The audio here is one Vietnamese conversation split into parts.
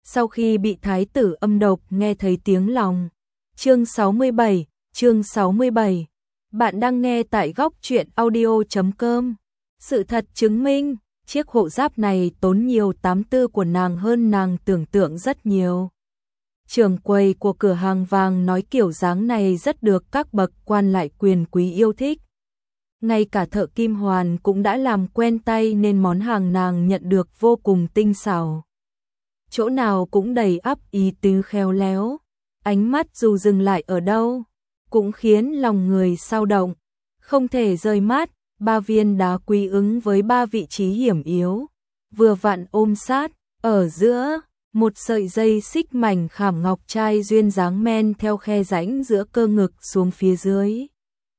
sau khi bị thái tử âm độc nghe thấy tiếng lòng. Chương 67. Bạn đang nghe tại góc truyện audio.com. Sự thật chứng minh, chiếc hộ giáp này tốn nhiều tám tư của nàng hơn nàng tưởng tượng rất nhiều. Trưởng quầy của cửa hàng vàng nói kiểu dáng này rất được các bậc quan lại quyền quý yêu thích. Ngay cả thợ kim hoàn cũng đã làm quen tay nên món hàng nàng nhận được vô cùng tinh xảo. Chỗ nào cũng đầy ắp ý tứ khéo léo, ánh mắt dù dừng lại ở đâu, cũng khiến lòng người sao động, không thể rời mắt. 3 viên đá quý ứng với 3 vị trí hiểm yếu, vừa vặn ôm sát, ở giữa, một sợi dây xích mảnh khảm ngọc trai duyên dáng men theo khe rãnh giữa cơ ngực xuống phía dưới.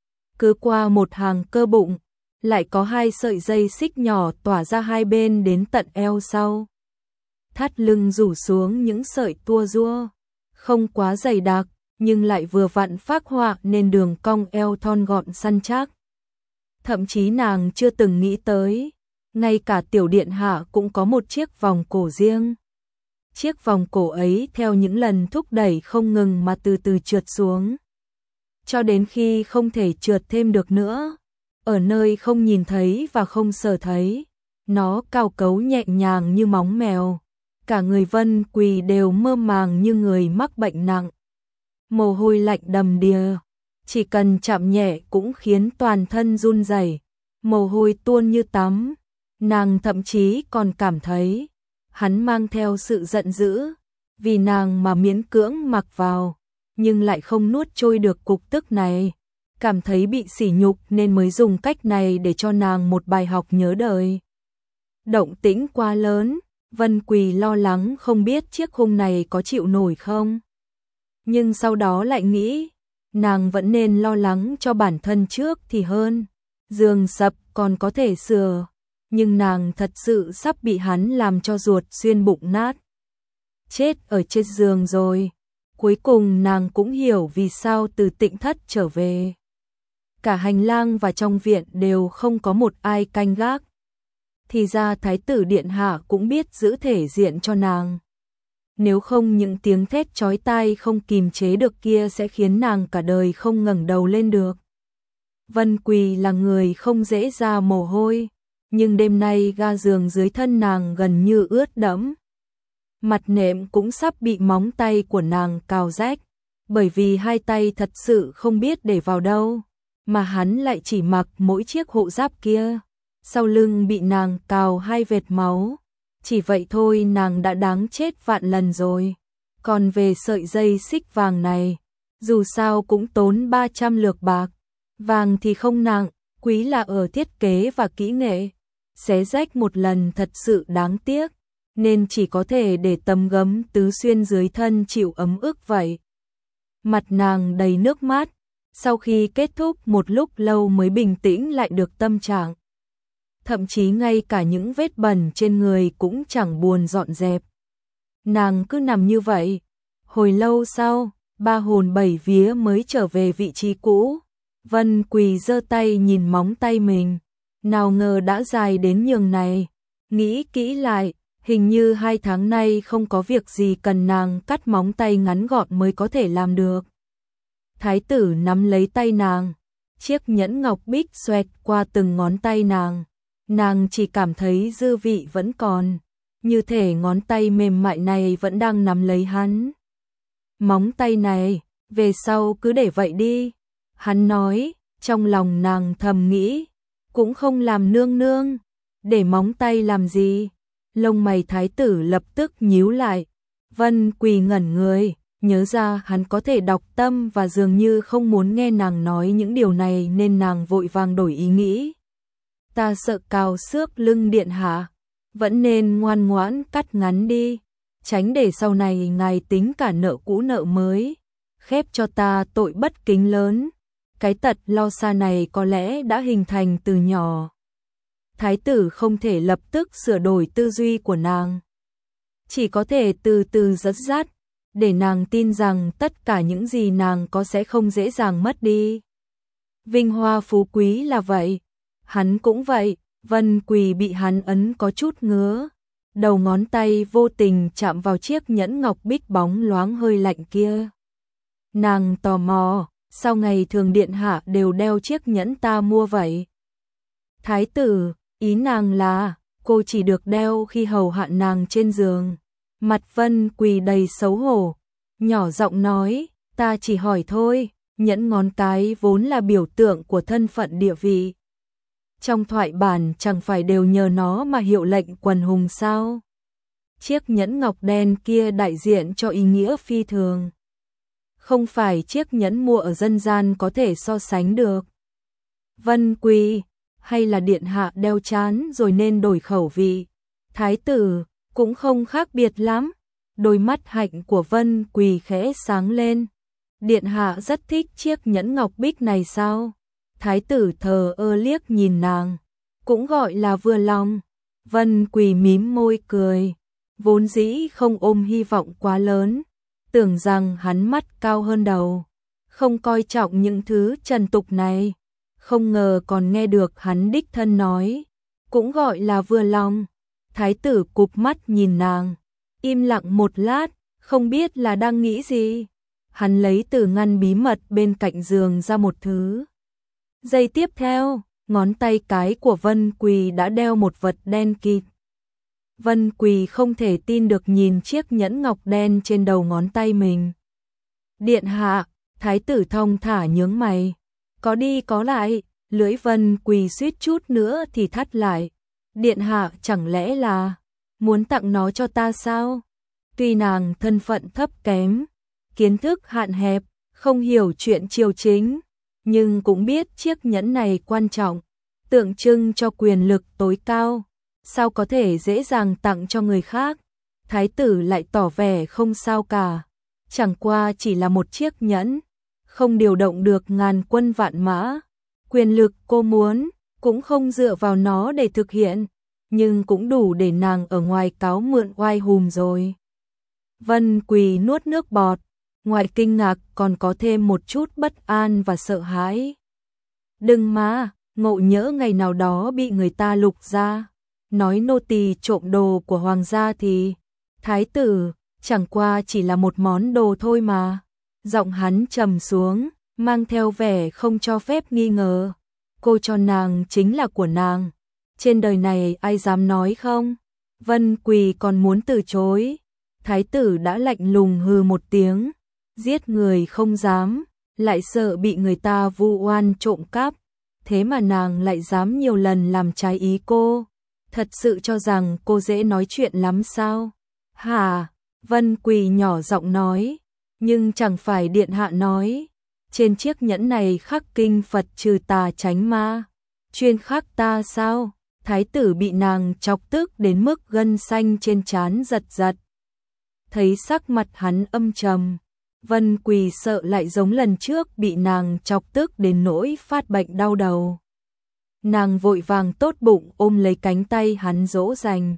Cứ qua một hàng cơ bụng, lại có 2 sợi dây xích nhỏ tỏa ra hai bên đến tận eo sau. Thắt lưng rủ xuống những sợi tua rua, không quá dày đặc, nhưng lại vừa vặn phác họa nên đường cong eo thon gọn săn chắc. Thậm chí nàng chưa từng nghĩ tới, ngay cả tiểu điện hạ cũng có một chiếc vòng cổ riêng. Chiếc vòng cổ ấy theo những lần thúc đẩy không ngừng mà từ từ trượt xuống. Cho đến khi không thể trượt thêm được nữa, ở nơi không nhìn thấy và không sờ thấy, nó cao cấu nhẹ nhàng như móng mèo. Cả người Vân Quỳ đều mơ màng như người mắc bệnh nặng. Mồ hôi lạnh đầm đìa, chỉ cần chạm nhẹ cũng khiến toàn thân run rẩy, mồ hôi tuôn như tắm. Nàng thậm chí còn cảm thấy hắn mang theo sự giận dữ, vì nàng mà miễn cưỡng mặc vào, nhưng lại không nuốt trôi được cục tức này, cảm thấy bị sỉ nhục nên mới dùng cách này để cho nàng một bài học nhớ đời. Động tĩnh quá lớn, Vân Quỳ lo lắng không biết chiếc khung này có chịu nổi không. Nhưng sau đó lại nghĩ, nàng vẫn nên lo lắng cho bản thân trước thì hơn. Giường sập còn có thể sửa, nhưng nàng thật sự sắp bị hắn làm cho ruột xuyên bụng nát. Chết ở trên giường rồi. Cuối cùng nàng cũng hiểu vì sao từ Tịnh Thất trở về, cả hành lang và trong viện đều không có một ai canh gác. Thì ra thái tử điện hạ cũng biết giữ thể diện cho nàng. Nếu không những tiếng thét chói tai không kìm chế được kia sẽ khiến nàng cả đời không ngẩng đầu lên được. Vân Quỳ là người không dễ ra mồ hôi, nhưng đêm nay ga giường dưới thân nàng gần như ướt đẫm. Mặt nệm cũng sắp bị móng tay của nàng cào rách, bởi vì hai tay thật sự không biết để vào đâu, mà hắn lại chỉ mặc mỗi chiếc hộ giáp kia. Sau lưng bị nàng cào 2 vệt máu, chỉ vậy thôi nàng đã đáng chết vạn lần rồi. Còn về sợi dây xích vàng này, dù sao cũng tốn 300 lược bạc, vàng thì không nặng, quý là ở thiết kế và kỹ nghệ. Xé rách một lần thật sự đáng tiếc, nên chỉ có thể để tấm gấm tứ xuyên dưới thân chịu ấm ức vậy. Mặt nàng đầy nước mắt, sau khi kết thúc một lúc lâu mới bình tĩnh lại được tâm trạng. Thậm chí ngay cả những vết bẩn trên người cũng chẳng buồn dọn dẹp. Nàng cứ nằm như vậy, hồi lâu sau, 3 hồn 7 vía mới trở về vị trí cũ. Vân Quỳ giơ tay nhìn móng tay mình, nào ngờ đã dài đến nhường này. Nghĩ kỹ lại, hình như 2 tháng nay không có việc gì cần nàng cắt móng tay ngắn gọn mới có thể làm được. Thái tử nắm lấy tay nàng, chiếc nhẫn ngọc bích xoẹt qua từng ngón tay nàng. Nàng chỉ cảm thấy dư vị vẫn còn, như thể ngón tay mềm mại này vẫn đang nắm lấy hắn. Móng tay này, về sau cứ để vậy đi. Hắn nói, trong lòng nàng thầm nghĩ, cũng không làm nương nương, để móng tay làm gì. Lông mày thái tử lập tức nhíu lại. Vân Quỳ ngẩn người, nhớ ra hắn có thể đọc tâm và dường như không muốn nghe nàng nói những điều này nên nàng vội vàng đổi ý nghĩ. Ta sợ cào xước lưng điện hạ, vẫn nên ngoan ngoãn cắt ngắn đi, tránh để sau này ngài tính cả nợ cũ nợ mới, khép cho ta tội bất kính lớn. Cái tật lo xa này có lẽ đã hình thành từ nhỏ. Thái tử không thể lập tức sửa đổi tư duy của nàng, chỉ có thể từ từ dẫn dắt, để nàng tin rằng tất cả những gì nàng có sẽ không dễ dàng mất đi. Vinh hoa phú quý là vậy, hắn cũng vậy. Vân Quỳ bị hắn ấn có chút ngứa, đầu ngón tay vô tình chạm vào chiếc nhẫn ngọc bích bóng loáng hơi lạnh kia. Nàng tò mò, sao ngày thường điện hạ đều đeo chiếc nhẫn ta mua vậy? Thái tử, ý nàng là, cô chỉ được đeo khi hầu hạ nàng trên giường. Mặt Vân Quỳ đầy xấu hổ, nhỏ giọng nói, ta chỉ hỏi thôi, nhẫn ngón cái vốn là biểu tượng của thân phận địa vị. Trong thoại bản chẳng phải đều nhờ nó mà hiệu lệnh quần hùng sao? Chiếc nhẫn ngọc đen kia đại diện cho ý nghĩa phi thường. Không phải chiếc nhẫn mua ở dân gian có thể so sánh được. Vân Quỳ, hay là điện hạ đeo chán rồi nên đổi khẩu vị? Thái tử, cũng không khác biệt lắm. Đôi mắt hạnh của Vân Quỳ khẽ sáng lên. Điện hạ rất thích chiếc nhẫn ngọc bích này sao? Thái tử thờ ơ liếc nhìn nàng, cũng gọi là vừa lòng. Vân Quỳ mím môi cười, vốn dĩ không ôm hy vọng quá lớn, tưởng rằng hắn mắt cao hơn đầu, không coi trọng những thứ trần tục này, không ngờ còn nghe được hắn đích thân nói, cũng gọi là vừa lòng. Thái tử cụp mắt nhìn nàng, im lặng một lát, không biết là đang nghĩ gì. Hắn lấy từ ngăn bí mật bên cạnh giường ra một thứ. Giây tiếp theo, ngón tay cái của Vân Quỳ đã đeo một vật đen kịt. Vân Quỳ không thể tin được nhìn chiếc nhẫn ngọc đen trên đầu ngón tay mình. Điện hạ, thái tử thong thả nhướng mày. Có đi có lại, lưỡi Vân Quỳ suýt chút nữa thì thắt lại. Điện hạ chẳng lẽ là muốn tặng nó cho ta sao? Tuy nàng thân phận thấp kém, kiến thức hạn hẹp, không hiểu chuyện triều chính, nhưng cũng biết chiếc nhẫn này quan trọng, tượng trưng cho quyền lực tối cao, sao có thể dễ dàng tặng cho người khác. Thái tử lại tỏ vẻ không sao cả, chẳng qua chỉ là một chiếc nhẫn, không điều động được ngàn quân vạn mã, quyền lực cô muốn cũng không dựa vào nó để thực hiện, nhưng cũng đủ để nàng ở ngoài cáo mượn oai hùm rồi. Vân Quỳ nuốt nước bọt, ngoài kinh ngạc còn có thêm một chút bất an và sợ hãi. Đừng mà, ngộ nhỡ ngày nào đó bị người ta lục ra, nói nô tỳ trộm đồ của hoàng gia thì... Thái tử, chẳng qua chỉ là một món đồ thôi mà. Giọng hắn trầm xuống, mang theo vẻ không cho phép nghi ngờ. Cô cho nàng chính là của nàng. Trên đời này ai dám nói không? Vân Quỳ còn muốn từ chối. Thái tử đã lạnh lùng hừ một tiếng. Giết người không dám, lại sợ bị người ta vu oan trộm cắp. Thế mà nàng lại dám nhiều lần làm trái ý cô. Thật sự cho rằng cô dễ nói chuyện lắm sao? Hả? Vân Quỳ nhỏ giọng nói. Nhưng chẳng phải điện hạ nói. Trên chiếc nhẫn này khắc kinh Phật trừ tà tránh ma. Chuyên khắc ta sao? Thái tử bị nàng chọc tức đến mức gân xanh trên trán giật giật. Thấy sắc mặt hắn âm trầm. Vân Quỳ sợ lại giống lần trước bị nàng chọc tức đến nỗi phát bệnh đau đầu. Nàng vội vàng tốt bụng ôm lấy cánh tay hắn dỗ dành.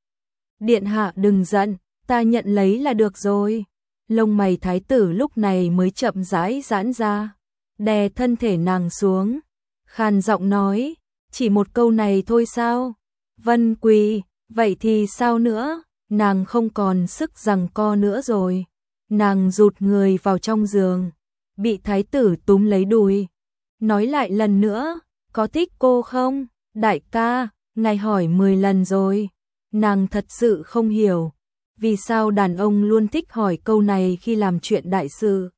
Điện hạ đừng giận, ta nhận lấy là được rồi. Lông mày thái tử lúc này mới chậm rãi giãn ra, đè thân thể nàng xuống, khàn giọng nói, chỉ một câu này thôi sao? Vân Quỳ, vậy thì sao nữa? Nàng không còn sức giằng co nữa rồi. Nàng rụt người vào trong giường, bị thái tử túm lấy đùi. Nói lại lần nữa, có thích cô không? Đại ca, ngài hỏi 10 lần rồi. Nàng thật sự không hiểu, vì sao đàn ông luôn thích hỏi câu này khi làm chuyện đại sự.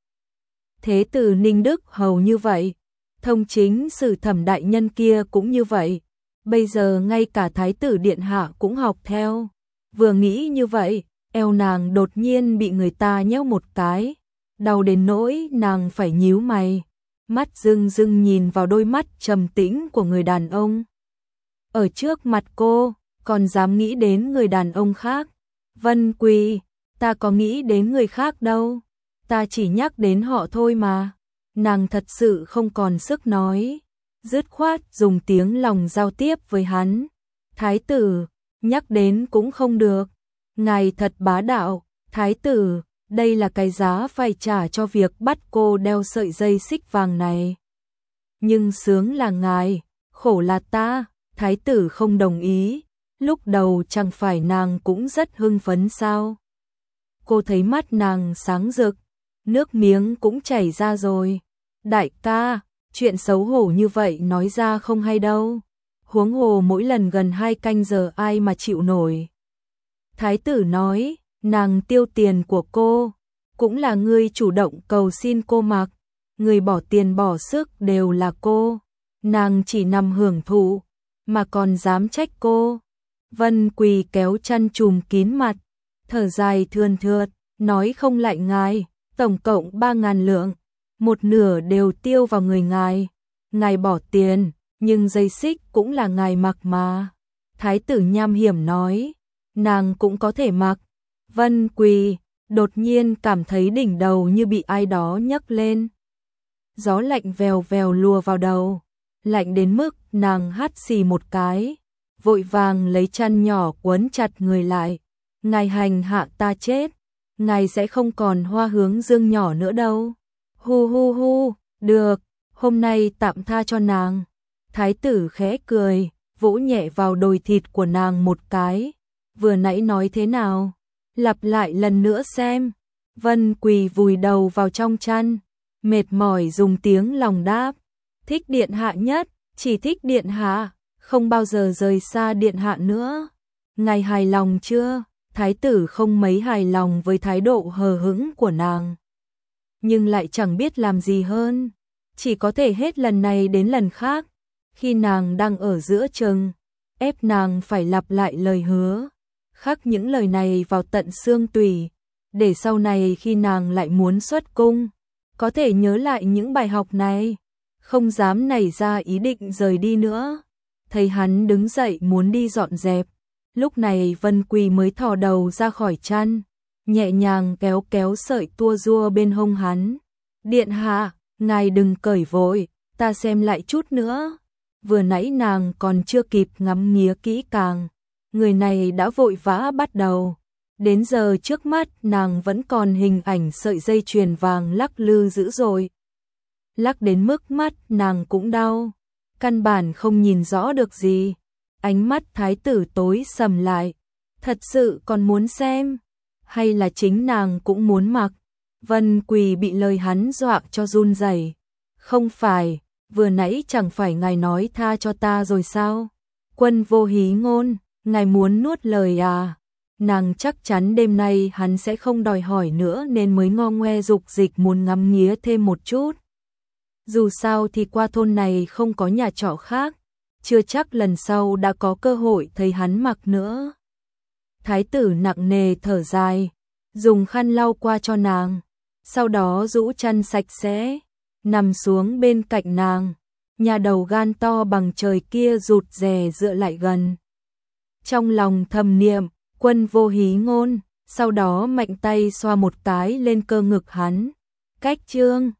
Thế tử Ninh Đức hầu như vậy, thông chính sử thẩm đại nhân kia cũng như vậy. Bây giờ ngay cả thái tử điện hạ cũng học theo. Vừa nghĩ như vậy, eo nàng đột nhiên bị người ta nhéo một cái, đau đến nỗi nàng phải nhíu mày, mắt rưng rưng nhìn vào đôi mắt trầm tĩnh của người đàn ông. Ở trước mặt cô, còn dám nghĩ đến người đàn ông khác. Vân Quỳ, ta có nghĩ đến người khác đâu, ta chỉ nhắc đến họ thôi mà. Nàng thật sự không còn sức nói, dứt khoát dùng tiếng lòng giao tiếp với hắn. Thái tử, nhắc đến cũng không được. Ngài thật bá đạo, thái tử, đây là cái giá phải trả cho việc bắt cô đeo sợi dây xích vàng này. Nhưng sướng là ngài, khổ là ta. Thái tử không đồng ý, Lúc đầu chẳng phải nàng cũng rất hưng phấn sao? Cô thấy mắt nàng sáng rực, nước miếng cũng chảy ra rồi. Đại ca, chuyện xấu hổ như vậy nói ra không hay đâu. Huống hồ mỗi lần gần 2 canh giờ ai mà chịu nổi. Thái tử nói, nàng tiêu tiền của cô, cũng là ngươi chủ động cầu xin cô mặc, người bỏ tiền bỏ sức đều là cô, nàng chỉ nằm hưởng thụ, mà còn dám trách cô. Vân Quỳ kéo chăn trùm kín mặt, thở dài thườn thượt, nói không lại ngài, tổng cộng 3.000 lượng, một nửa đều tiêu vào người ngài. Ngài bỏ tiền, nhưng dây xích cũng là ngài mặc mà. Thái tử nham hiểm nói, nàng cũng có thể mặc. Vân Quỳ đột nhiên cảm thấy đỉnh đầu như bị ai đó nhấc lên. Gió lạnh vèo vèo lùa vào đầu, lạnh đến mức nàng hắt xì một cái, vội vàng lấy chăn nhỏ quấn chặt người lại. Ngài hành hạ ta chết, ngài sẽ không còn Hoa Hướng Dương nhỏ nữa đâu. Hu hu hu, được, hôm nay tạm tha cho nàng. Thái tử khẽ cười, vỗ nhẹ vào đồi thịt của nàng một cái. Vừa nãy nói thế nào? Lặp lại lần nữa xem. Vân Quỳ vùi đầu vào trong chăn, mệt mỏi dùng tiếng lòng đáp. Thích điện hạ nhất, chỉ thích điện hạ, không bao giờ rời xa điện hạ nữa. Ngài hài lòng chưa? Thái tử không mấy hài lòng với thái độ hờ hững của nàng, nhưng lại chẳng biết làm gì hơn, chỉ có thể hết lần này đến lần khác, khi nàng đang ở giữa chừng, ép nàng phải lặp lại lời hứa, khắc những lời này vào tận xương tủy, để sau này khi nàng lại muốn xuất cung, có thể nhớ lại những bài học này, không dám nảy ra ý định rời đi nữa. Thấy hắn đứng dậy muốn đi dọn dẹp, lúc này Vân Quỳ mới thò đầu ra khỏi chăn, nhẹ nhàng kéo kéo sợi tua rua bên hông hắn. Điện hạ, ngài đừng cởi vội, ta xem lại chút nữa. Vừa nãy nàng còn chưa kịp ngắm nghía kỹ càng, người này đã vội vã bắt đầu. Đến giờ trước mắt nàng vẫn còn hình ảnh sợi dây chuyền vàng lắc lư dữ dội. Lắc đến mức mắt nàng cũng đau, căn bản không nhìn rõ được gì. Ánh mắt thái tử tối sầm lại, thật sự còn muốn xem, hay là chính nàng cũng muốn mặc? Vân Quỳ bị lời hắn dọa cho run rẩy. Không phải, vừa nãy chẳng phải ngài nói tha cho ta rồi sao? Quân Vô Hí Ngôn, ngài muốn nuốt lời à? Nàng chắc chắn đêm nay hắn sẽ không đòi hỏi nữa nên mới ngo ngoe dục dịch muốn ngắm nghía thêm một chút. Dù sao thì qua thôn này không có nhà trọ khác, chưa chắc lần sau đã có cơ hội thấy hắn mặc nữa. Thái tử nặng nề thở dài, dùng khăn lau qua cho nàng, sau đó rũ chăn sạch sẽ, nằm xuống bên cạnh nàng, nhà đầu gan to bằng trời kia rụt rè dựa lại gần. Trong lòng thầm niệm, Quân Vô Hí Ngôn, sau đó mạnh tay xoa một cái lên cơ ngực hắn. Cách chương